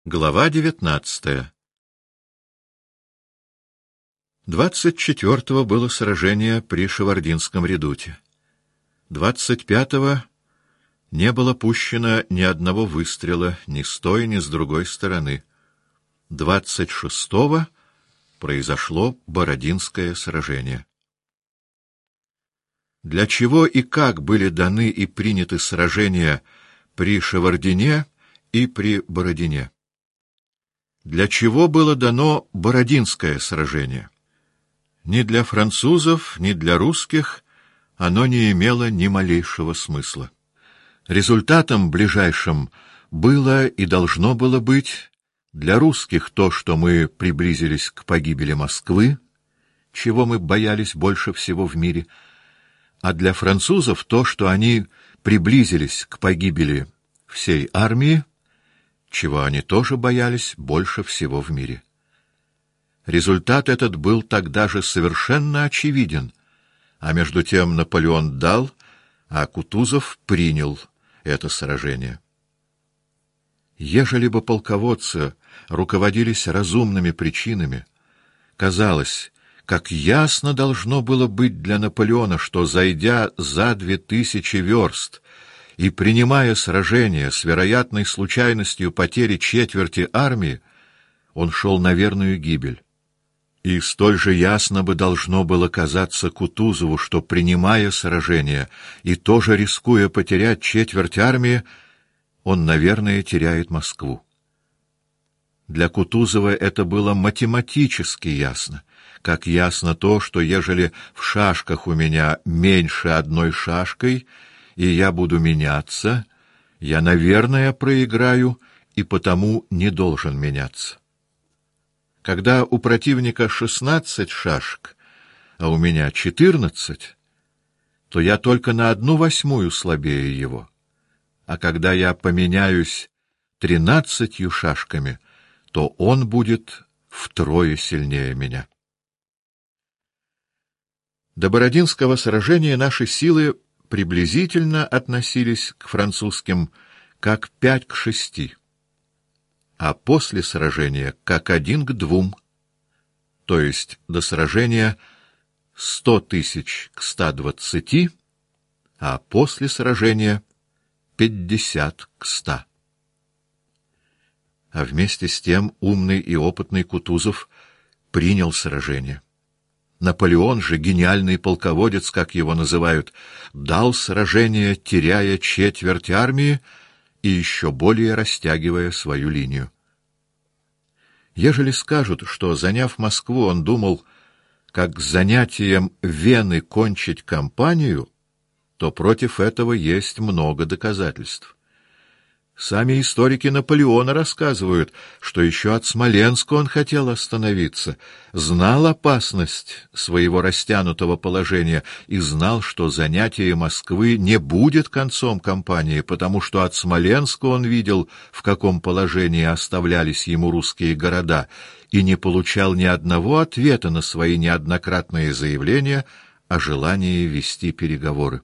Глава 19. 24-го было сражение при Шевардинском редуте. 25-го не было пущено ни одного выстрела ни с той, ни с другой стороны. 26-го произошло Бородинское сражение. Для чего и как были даны и приняты сражения при Шевардине и при Бородине? Для чего было дано Бородинское сражение? Ни для французов, ни для русских оно не имело ни малейшего смысла. Результатом ближайшим было и должно было быть для русских то, что мы приблизились к погибели Москвы, чего мы боялись больше всего в мире, а для французов то, что они приблизились к погибели всей армии, чего они тоже боялись больше всего в мире. Результат этот был тогда же совершенно очевиден, а между тем Наполеон дал, а Кутузов принял это сражение. Ежели бы полководцы руководились разумными причинами, казалось, как ясно должно было быть для Наполеона, что, зайдя за 2000 верст и принимая сражение с вероятной случайностью потери четверти армии, он шел на верную гибель. И столь же ясно бы должно было казаться Кутузову, что, принимая сражение и тоже рискуя потерять четверть армии, он, наверное, теряет Москву. Для Кутузова это было математически ясно, как ясно то, что ежели в шашках у меня меньше одной шашкой, и я буду меняться, я, наверное, проиграю и потому не должен меняться. Когда у противника 16 шашек, а у меня 14, то я только на 1/8 слабее его. А когда я поменяюсь 13 шашками, то он будет втрое сильнее меня. До Бородинского сражения наши силы приблизительно относились к французским как 5 к 6, а после сражения как 1 к 2, то есть до сражения 100 тысяч к 120, а после сражения 50 к 100. А вместе с тем умный и опытный Кутузов принял сражение. Наполеон же, гениальный полководец, как его называют, дал сражение, теряя четверть армии и еще более растягивая свою линию. Ежели скажут, что, заняв Москву, он думал, как занятием Вены кончить кампанию, то против этого есть много доказательств. Сами историки Наполеона рассказывают, что еще от Смоленска он хотел остановиться, знал опасность своего растянутого положения и знал, что занятие Москвы не будет концом кампании, потому что от Смоленска он видел, в каком положении оставлялись ему русские города, и не получал ни одного ответа на свои неоднократные заявления о желании вести переговоры.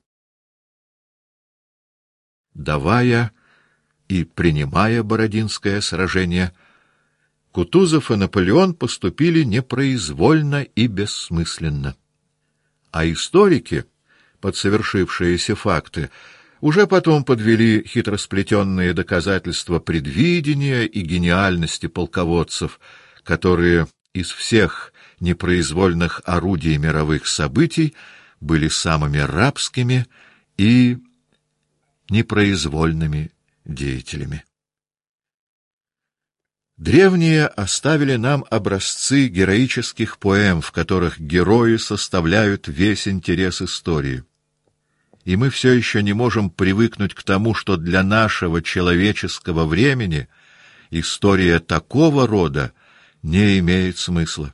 Давая и принимая Бородинское сражение, Кутузов и Наполеон поступили непроизвольно и бессмысленно. А историки, под совершившиеся факты, уже потом подвели хитросплетенные доказательства предвидения и гениальности полководцев, которые из всех непроизвольных орудий мировых событий были самыми рабскими и непроизвольными деятелями. Древние оставили нам образцы героических поэм, в которых герои составляют весь интерес истории. И мы все еще не можем привыкнуть к тому, что для нашего человеческого времени история такого рода не имеет смысла.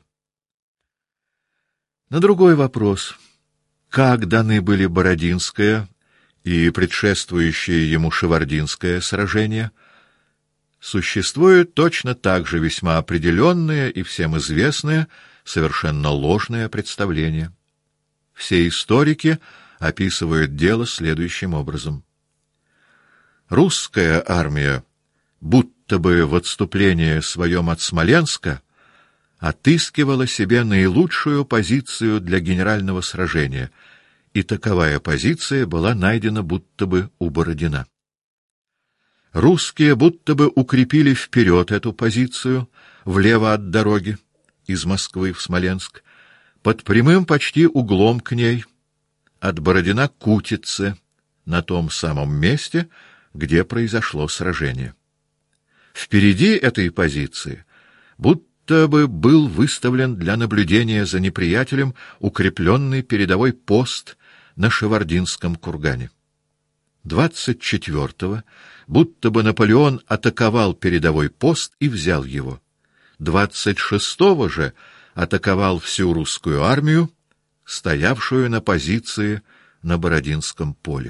На другой вопрос: как даны были Бородинское и предшествующее ему Шевардинское сражение, существует точно так же весьма определенное и всем известное, совершенно ложное представление. Все историки описывают дело следующим образом. Русская армия будто будто бы в отступлении своем от Смоленска отыскивала себе наилучшую позицию для генерального сражения, и таковая позиция была найдена будто бы у Бородина. Русские будто бы укрепили вперед эту позицию, влево от дороги, из Москвы в Смоленск, под прямым почти углом к ней, от Бородина к Кутице, на том самом месте, где произошло сражение. Впереди этой позиции будто бы был выставлен для наблюдения за неприятелем укрепленный передовой пост на Шевардинском кургане. 24-го будто бы Наполеон атаковал передовой пост и взял его. 26-го же атаковал всю русскую армию, стоявшую на позиции на Бородинском поле.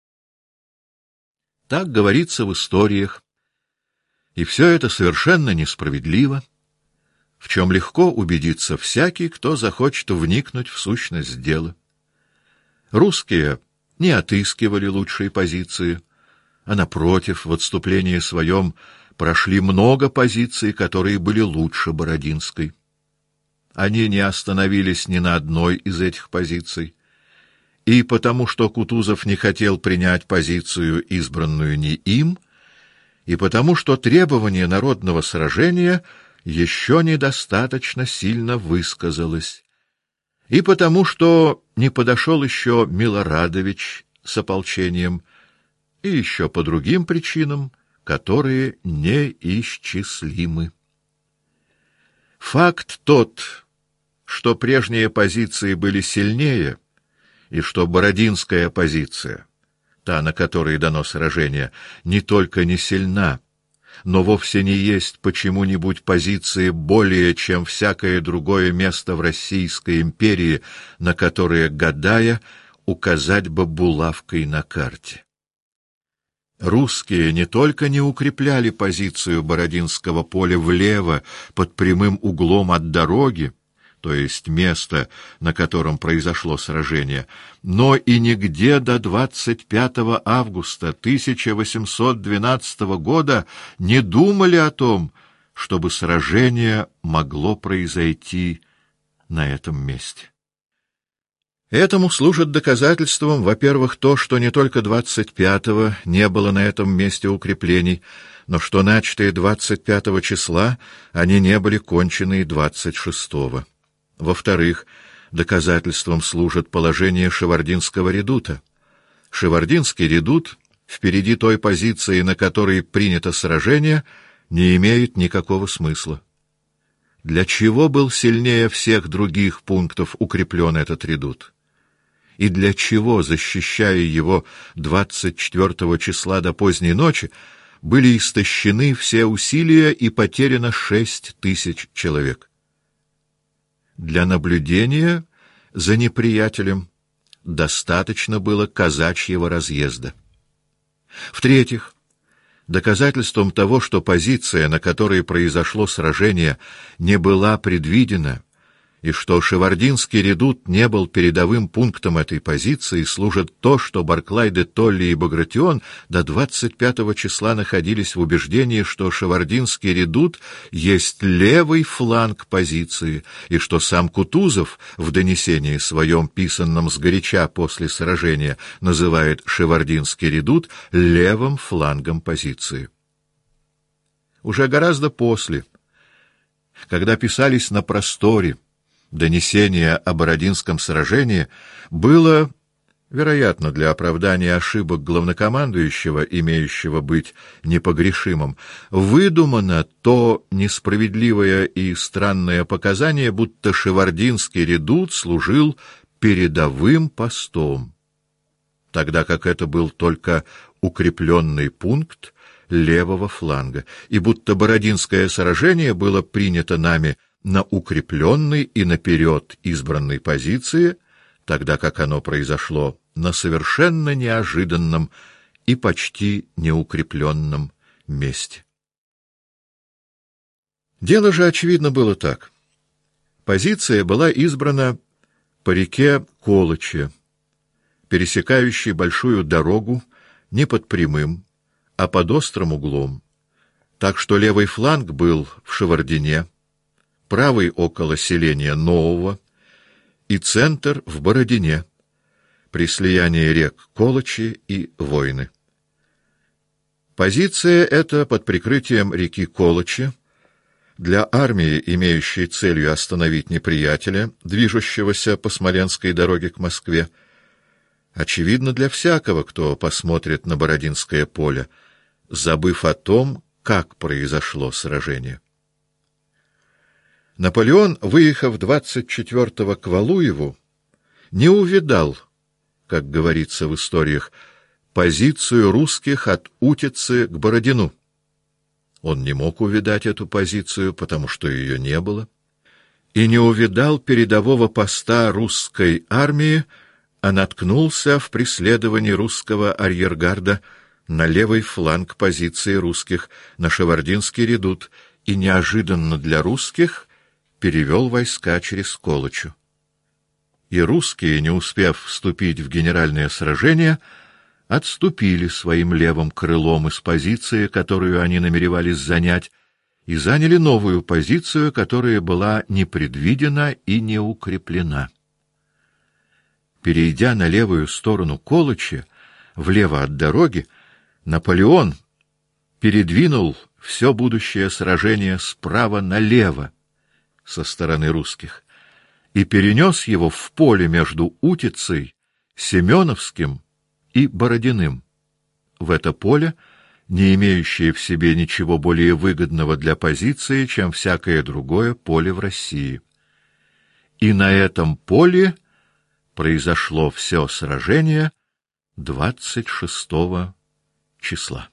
Так говорится в историях, и все это совершенно несправедливо, в чем легко убедиться всякий, кто захочет вникнуть в сущность дела. Русские не отыскивали лучшей позиции, а напротив, в отступлении своем прошли много позиций, которые были лучше Бородинской. Они не остановились ни на одной из этих позиций, и потому что Кутузов не хотел принять позицию, избранную не им, и потому что требование народного сражения еще недостаточно сильно высказалось, и потому что не подошел еще Милорадович с ополчением, и еще по другим причинам, которые неисчислимы. Факт тот, что прежние позиции были сильнее, и что Бородинская позиция, та, на которой дано сражение, не только не сильна, но вовсе не есть почему-нибудь позиции более, чем всякое другое место в Российской империи, на которое, гадая, указать бы булавкой на карте. Русские не только не укрепляли позицию Бородинского поля влево под прямым углом от дороги, то есть место, на котором произошло сражение, но и нигде до 25 августа 1812 года не думали о том, чтобы сражение могло произойти на этом месте. Этому служит доказательством, во-первых, то, что не только 25-го не было на этом месте укреплений, но что начатые 25 числа они не были кончены 26-го. Во-вторых, доказательством служит положение Шевардинского редута. Шевардинский редут впереди той позиции, на которой принято сражение, не имеет никакого смысла. Для чего был сильнее всех других пунктов укреплен этот редут? И для чего, защищая его 24 числа до поздней ночи, были истощены все усилия и потеряно 6000 человек? Для наблюдения за неприятелем достаточно было казачьего разъезда. В-третьих, доказательством того, что позиция, на которой произошло сражение, не была предвидена, и что Шевардинский редут не был передовым пунктом этой позиции, служит то, что Барклай де Толли и Багратион до 25 числа находились в убеждении, что Шевардинский редут есть левый фланг позиции, и что сам Кутузов в донесении своем, писанном сгоряча после сражения, называет Шевардинский редут левым флангом позиции. Уже гораздо после, когда писались на просторе донесение о Бородинском сражении, было, вероятно, для оправдания ошибок главнокомандующего, имеющего быть непогрешимым, выдумано то несправедливое и странное показание, будто Шевардинский редут служил передовым постом, тогда как это был только укрепленный пункт левого фланга, и будто Бородинское сражение было принято нами на укрепленной и наперед избранной позиции, тогда как оно произошло на совершенно неожиданном и почти неукрепленном месте. Дело же, очевидно, было так. Позиция была избрана по реке Колыче, пересекающей большую дорогу не под прямым, а под острым углом, Так что левый фланг был в Шевардине, правый около селения Нового и центр в Бородине, при слиянии рек Колочи и Войны. Позиция эта под прикрытием реки Колочи для армии, имеющей целью остановить неприятеля, движущегося по Смоленской дороге к Москве, очевидно для всякого, кто посмотрит на Бородинское поле, забыв о том, как произошло сражение. Наполеон, выехав 24-го к Валуеву, не увидал, как говорится в историях, позицию русских от Утицы к Бородину. Он не мог увидать эту позицию, потому что ее не было, и не увидал передового поста русской армии, а наткнулся в преследовании русского арьергарда на левый фланг позиции русских, на Шевардинский редут, и неожиданно для русских перевел войска через Колочу. И русские, не успев вступить в генеральное сражение, отступили своим левым крылом из позиции, которую они намеревались занять, и заняли новую позицию, которая была не предвидена и не укреплена. Перейдя на левую сторону Колочи, влево от дороги, Наполеон передвинул все будущее сражение справа налево со стороны русских и перенес его в поле между Утицей, Семеновским и Бородиным. В это поле, не имеющее в себе ничего более выгодного для позиции, чем всякое другое поле в России. И на этом поле произошло все сражение 26 числа.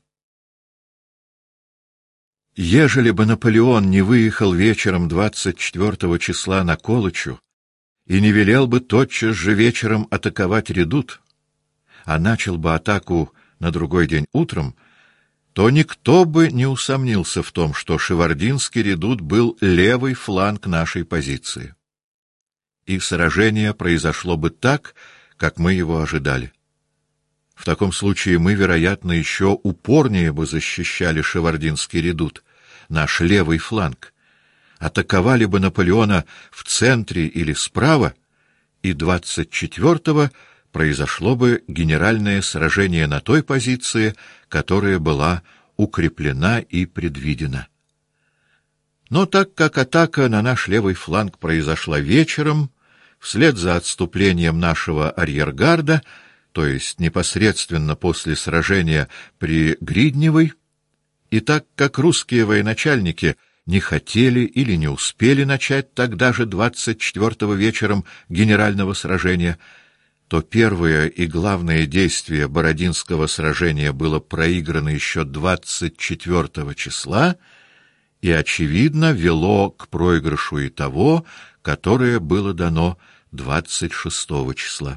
Ежели бы Наполеон не выехал вечером 24 числа на Колочу и не велел бы тотчас же вечером атаковать редут, а начал бы атаку на другой день утром, то никто бы не усомнился в том, что Шевардинский редут был левый фланг нашей позиции. И сражение произошло бы так, как мы его ожидали. В таком случае мы, вероятно, еще упорнее бы защищали Шевардинский редут, наш левый фланг, атаковали бы Наполеона в центре или справа, и 24-го произошло бы генеральное сражение на той позиции, которая была укреплена и предвидена. Но так как атака на наш левый фланг произошла вечером, вслед за отступлением нашего арьергарда, то есть непосредственно после сражения при Гридневой, и так как русские военачальники не хотели или не успели начать тогда же 24-го вечером генерального сражения, то первое и главное действие Бородинского сражения было проиграно еще 24 числа и, очевидно, вело к проигрышу и того, которое было дано 26 числа.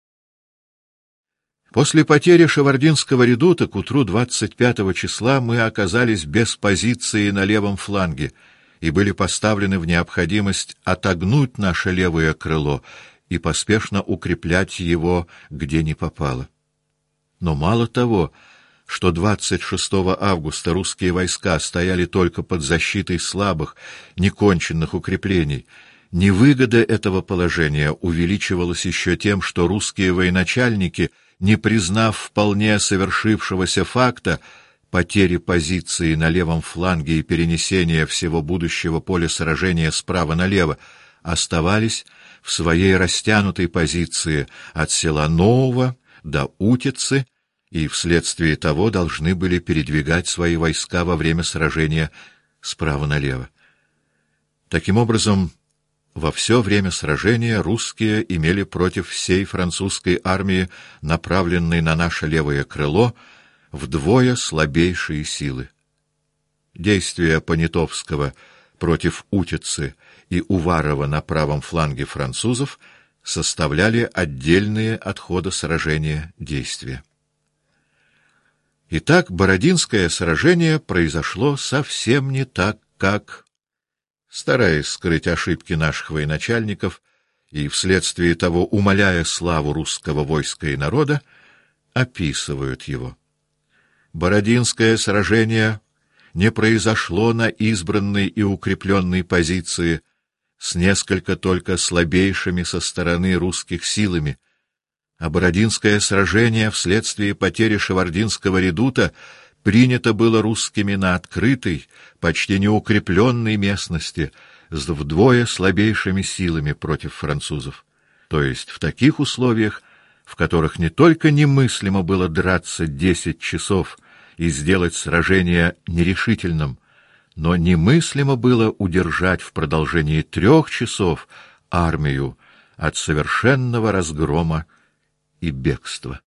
После потери Шевардинского редута к утру 25 числа мы оказались без позиции на левом фланге и были поставлены в необходимость отогнуть наше левое крыло и поспешно укреплять его, где ни попало. Но мало того, что 26 августа русские войска стояли только под защитой слабых, неконченных укреплений, невыгода этого положения увеличивалась еще тем, что русские военачальники, не признав вполне совершившегося факта потери позиции на левом фланге и перенесения всего будущего поля сражения справа налево, оставались в своей растянутой позиции от села Нового до Утицы и вследствие того должны были передвигать свои войска во время сражения справа налево. Таким образом, во все время сражения русские имели против всей французской армии, направленной на наше левое крыло, вдвое слабейшие силы. Действия Понятовского против Утицы и Уварова на правом фланге французов составляли отдельные от хода сражения действия. Итак, Бородинское сражение произошло совсем не так, как, стараясь скрыть ошибки наших военачальников и вследствие того умаляя славу русского войска и народа, описывают его. Бородинское сражение не произошло на избранной и укрепленной позиции с несколько только слабейшими со стороны русских силами, а Бородинское сражение вследствие потери Шевардинского редута принято было русскими на открытой, почти неукрепленной местности с вдвое слабейшими силами против французов. То есть в таких условиях, в которых не только немыслимо было драться 10 часов и сделать сражение нерешительным, но немыслимо было удержать в продолжении 3 часов армию от совершенного разгрома и бегства.